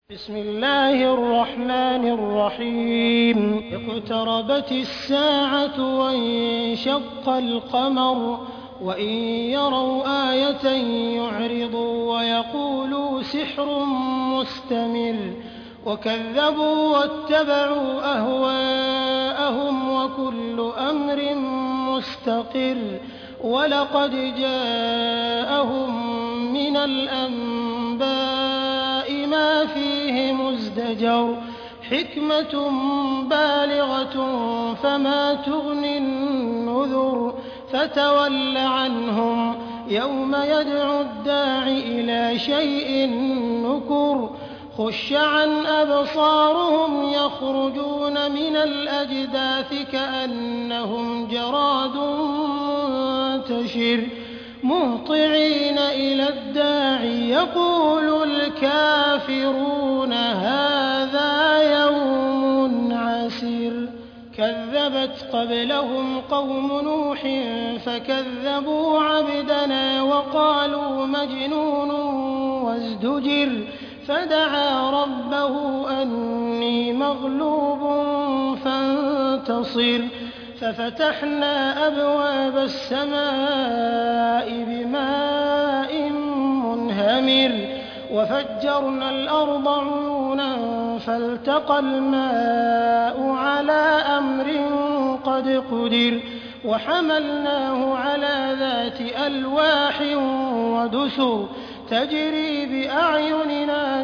بسم الله الرحمن الرحيم اقتربت الساعة وانشق القمر وإن يروا آية يعرضوا ويقولوا سحر مستمر وكذبوا واتبعوا أهواءهم وكل أمر مستقر ولقد جاءهم من الأنباء ما فيه مزدجر حكمة بالغة فما تغني النذر فتول عنهم يوم يدعو الداع إلى شيء نكر خش عن أبصارهم يخرجون من الأجداث كأنهم جراد منتشر مهطعين إلى الداع يقول الكافرون هذا يوم عسير كذبت قبلهم قوم نوح فكذبوا عبدنا وقالوا مجنون وازدجر فدعا ربه أني مغلوب فانتصر ففتحنا أبواب السماء بماء منهمر وفجرنا الأرض عيونا فالتقى الماء على أمر قد قدر وحملناه على ذات ألواح ودسر تجري بأعيننا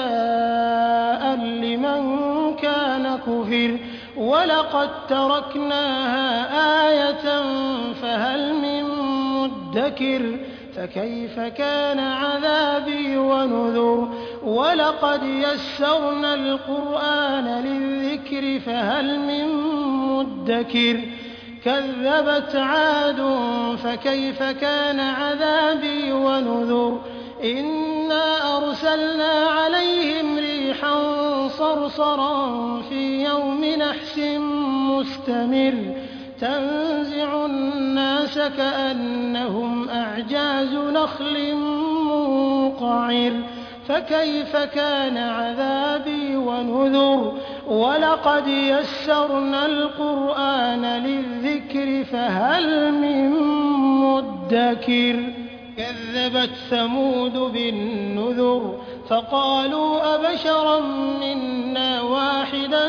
جزاء لمن كان كفر ولقد تركناها آية فهل من مدكر فكيف كان عذابي ونذر ولقد يسرنا القرآن للذكر فهل من مدكر كذبت عاد فكيف كان عذابي ونذر إنا أرسلنا عليهم ريحا صرصرا في يوم نحس مستمر تنزع الناس كأنهم أعجاز نخل منقعر فكيف كان عذابي ونذر ولقد يسرنا القرآن للذكر فهل من مدكر كذبت ثمود بالنذر فقالوا أبشرا منا واحدا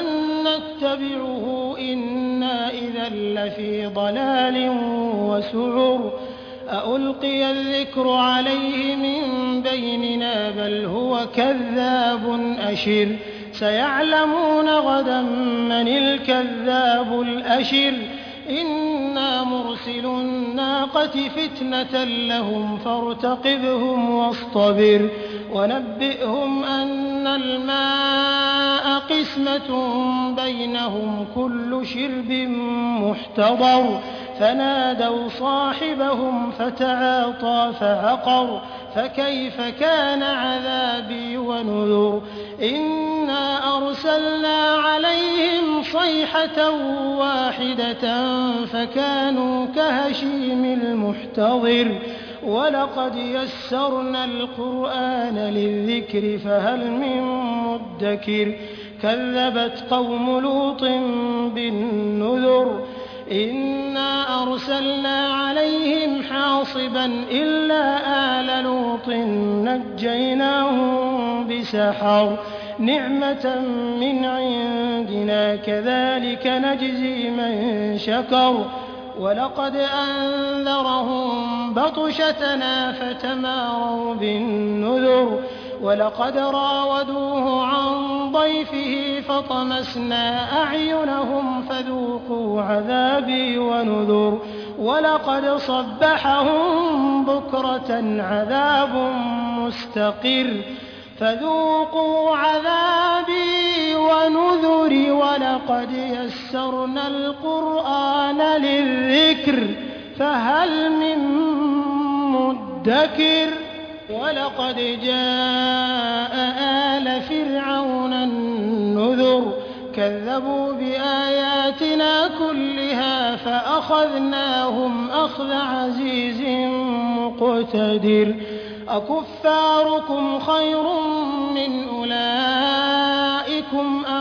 نتبعه إنا إذا لفي ضلال وسعر أألقي الذكر عليه من بيننا بل هو كذاب أشر سيعلمون غدا من الكذاب الأشر إنا مرسل الناقة فتنة لهم فارتقبهم واصطبر ونبئهم أن الماء قسمة بينهم كل شرب محتضر فنادوا صاحبهم فتعاطى فعقر فكيف كان عذابي ونذر إنا أرسلنا عليهم صيحة واحدة فكانوا كهشيم المحتضر ولقد يسرنا القرآن للذكر فهل من مدكر كذبت قوم لوط بالنذر إنا أرسلنا عليهم حاصبا إلا آل لوط نجيناهم بسحر نعمة من عندنا كذلك نجزي من شكر ولقد أنذرهم بطشتنا فتماروا بالنذر ولقد راودوه عن ضيفه فطمسنا أعينهم فذوقوا عذابي ونذر ولقد صبحهم بكرة عذاب مستقر فذوقوا عذابي ونذر ولقد يسرنا القرآن للذكر فهل من مدكر ولقد جاء آل فرعون النذر كذبوا بآياتنا كلها فأخذناهم أخذ عزيز مقتدر أكفاركم خير من أولئك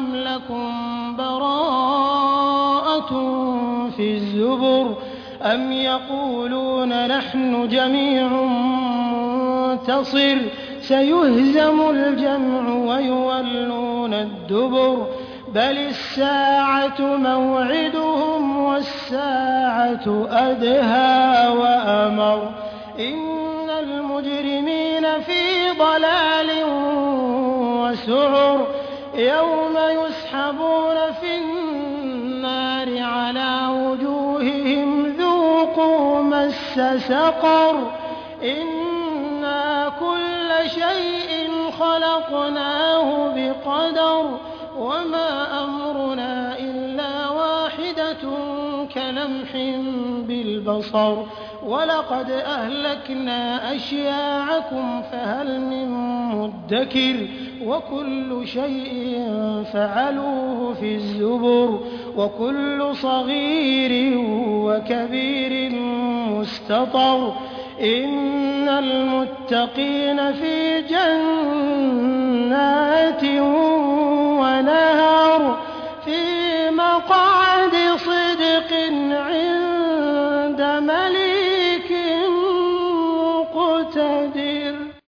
أَمْ لَكُم بَرَاءَةٌ فِي الزُّبُرِ أَمْ يَقُولُونَ نَحْنُ جَمِيعٌ مُّنتَصِرٌ سَيُهْزَمُ الْجَمْعُ وَيُوَلُّونَ الدُّبُرَ بَلِ السَّاعَةُ مَوْعِدُهُمْ وَالسَّاعَةُ أَدْهَىٰ وَأَمَرُّ إِنَّ الْمُجْرِمِينَ فِي ضَلَالٍ وَسُعُرٍ يَوْمَ يُسْحَبُونَ فِي النَّارِ عَلَىٰ وُجُوهِهِمْ ذُوقُوا مَسَّ سَقَرَ إِنَّا كُلَّ شَيْءٍ خَلَقْنَاهُ بِقَدَرٍ وَمَا أَمْرُنَا إِلَّا وَاحِدَةٌ كَلَمْحٍ بِالْبَصَرِ وَلَقَدْ أَهْلَكْنَا أَشْيَاعَكُمْ فَهَلْ مِن مُّدَّكِرٍ وَكُلُّ شَيْءٍ فَعَلُوهُ فِي الزُّبُرِ وَكُلُّ صَغِيرٍ وَكَبِيرٍ مُّسْتَطَرٍ إِنَّ الْمُتَّقِينَ فِي جَنَّاتٍ